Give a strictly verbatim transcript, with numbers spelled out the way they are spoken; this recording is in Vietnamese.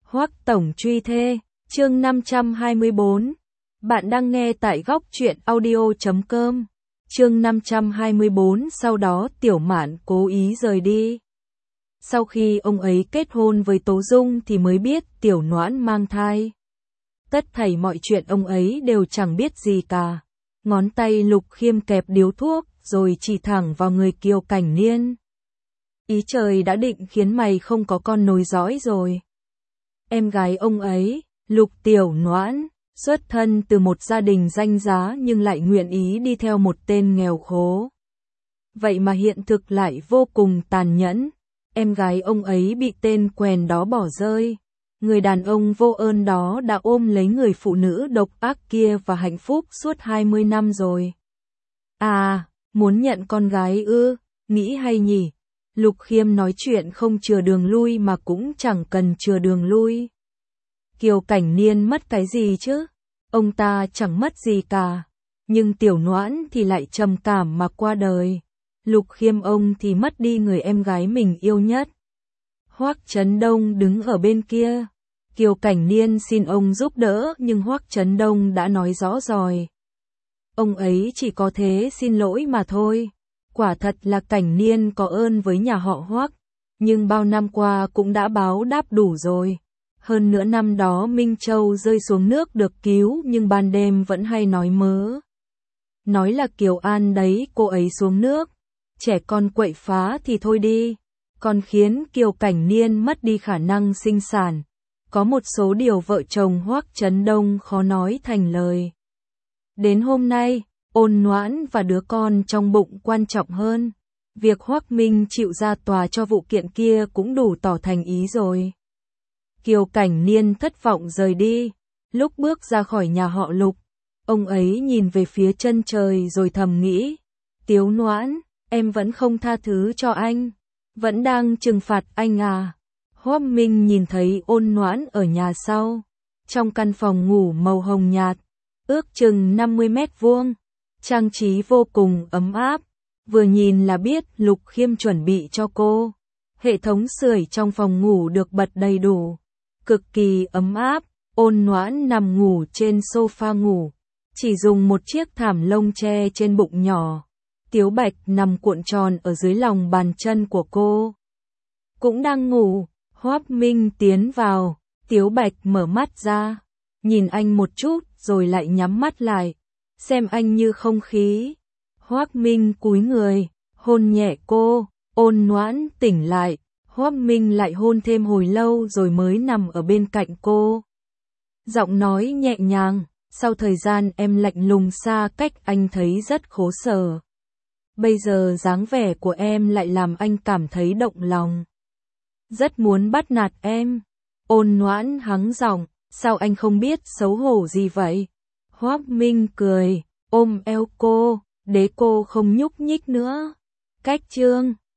Hoắc tổng truy thê, chương năm trăm hai mươi bốn. Bạn đang nghe tại góc truyện audio chấm com. Chương năm trăm hai mươi bốn. Sau đó Tiểu Mạn cố ý rời đi. Sau khi ông ấy kết hôn với Tố Dung thì mới biết Tiểu Noãn mang thai. Tất thảy mọi chuyện ông ấy đều chẳng biết gì cả. Ngón tay Lục Khiêm kẹp điếu thuốc rồi chỉ thẳng vào người Kiều Cảnh Niên. Ý trời đã định khiến mày không có con nối dõi rồi. Em gái ông ấy, Lục Tiểu Noãn, xuất thân từ một gia đình danh giá nhưng lại nguyện ý đi theo một tên nghèo khố. Vậy mà hiện thực lại vô cùng tàn nhẫn. Em gái ông ấy bị tên quèn đó bỏ rơi. Người đàn ông vô ơn đó đã ôm lấy người phụ nữ độc ác kia và hạnh phúc suốt hai mươi năm rồi. À, muốn nhận con gái ư, nghĩ hay nhỉ? Lục Khiêm nói chuyện không chừa đường lui mà cũng chẳng cần chừa đường lui. Kiều Cảnh Niên mất cái gì chứ? Ông ta chẳng mất gì cả. Nhưng Tiểu Noãn thì lại trầm cảm mà qua đời. Lục Khiêm ông thì mất đi người em gái mình yêu nhất. Hoắc Chấn Đông đứng ở bên kia. Kiều Cảnh Niên xin ông giúp đỡ nhưng Hoắc Chấn Đông đã nói rõ rồi. Ông ấy chỉ có thế xin lỗi mà thôi. Quả thật là Cảnh Niên có ơn với nhà họ Hoắc, nhưng bao năm qua cũng đã báo đáp đủ rồi. Hơn nữa năm đó Minh Châu rơi xuống nước được cứu nhưng ban đêm vẫn hay nói mớ. Nói là Kiều An đấy cô ấy xuống nước. Trẻ con quậy phá thì thôi đi. Còn khiến Kiều Cảnh Niên mất đi khả năng sinh sản. Có một số điều vợ chồng Hoắc Chấn Đông khó nói thành lời. Đến hôm nay, Ôn Noãn và đứa con trong bụng quan trọng hơn. Việc Hoắc Minh chịu ra tòa cho vụ kiện kia cũng đủ tỏ thành ý rồi. Kiều Cảnh Niên thất vọng rời đi. Lúc bước ra khỏi nhà họ Lục, ông ấy nhìn về phía chân trời rồi thầm nghĩ. Tiếu Noãn, em vẫn không tha thứ cho anh. Vẫn đang trừng phạt anh à? Hoắc Minh nhìn thấy Ôn Noãn ở nhà sau. Trong căn phòng ngủ màu hồng nhạt, ước chừng năm mươi mét vuông. Trang trí vô cùng ấm áp. Vừa nhìn là biết Lục Khiêm chuẩn bị cho cô. Hệ thống sưởi trong phòng ngủ được bật đầy đủ. Cực kỳ ấm áp. Ôn Noãn nằm ngủ trên sofa ngủ. Chỉ dùng một chiếc thảm lông che trên bụng nhỏ. Tiếu Bạch nằm cuộn tròn ở dưới lòng bàn chân của cô. Cũng đang ngủ. Hoắc Minh tiến vào. Tiếu Bạch mở mắt ra. Nhìn anh một chút rồi lại nhắm mắt lại. Xem anh như không khí. Hoắc Minh cúi người, hôn nhẹ cô. Ôn Noãn tỉnh lại. Hoắc Minh lại hôn thêm hồi lâu rồi mới nằm ở bên cạnh cô. Giọng nói nhẹ nhàng. Sau thời gian em lạnh lùng xa cách anh thấy rất khổ sở. Bây giờ dáng vẻ của em lại làm anh cảm thấy động lòng. Rất muốn bắt nạt em. Ôn Noãn hắng giọng. Sao anh không biết xấu hổ gì vậy? Hoắc Minh cười, ôm eo cô, để cô không nhúc nhích nữa. Cách chương